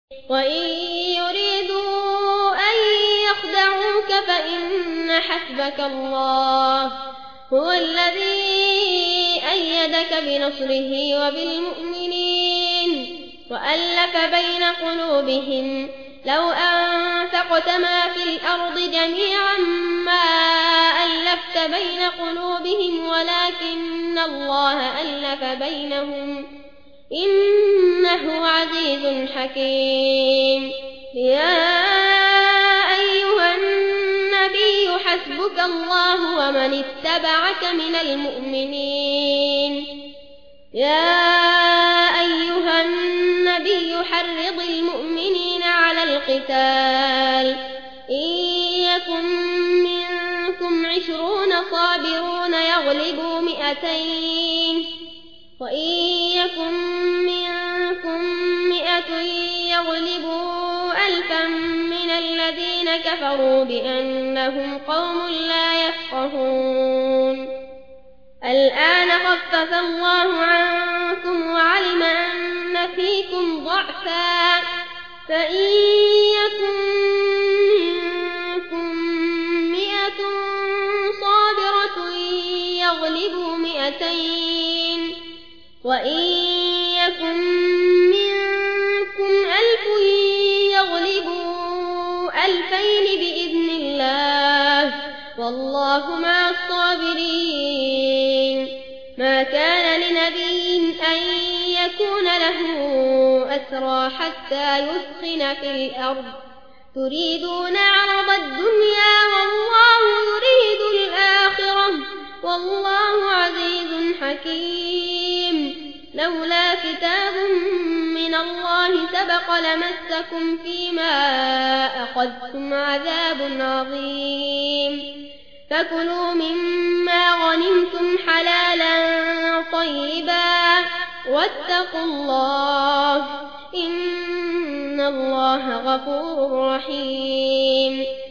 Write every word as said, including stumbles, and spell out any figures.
وإن يريدوا أن يخدعوك فإن حسبك الله هو الذي أيدك بنصره وبالمؤمنين وألف بين قلوبهم لو أنفقت ما في الأرض جميعا ما ألفت بين قلوبهم ولكن الله ألف بينهم إنه عزيز حكيم. يا أيها النبي حسبك الله ومن اتبعك من المؤمنين. يا أيها النبي حرض المؤمنين على القتال إن يكن منكم عشرون صابرون يغلبوا مئتين وإن يكن منكم مئة يغلبوا ألفا من الذين كفروا بأنهم قوم لا يفقهون. الآن خفف الله عنكم وعلم أن فيكم ضعفا فإن يكن منكم مئة صابرة يغلبوا مئتين وإن يكن منكم ألف يغلبوا ألفين بإذن الله والله مع الصابرين. ما كان لنبي أن يكون له أسرى حتى يثخن في الأرض تريدون عرض الدنيا والله يريد الآخرة والله عزيز حكيم. لولا كتاب من الله سبق لمسكم فيما أخذتم عذاب عظيم فكلوا مما غنمتم حلالا طيبا واتقوا الله إن الله غفور رحيم.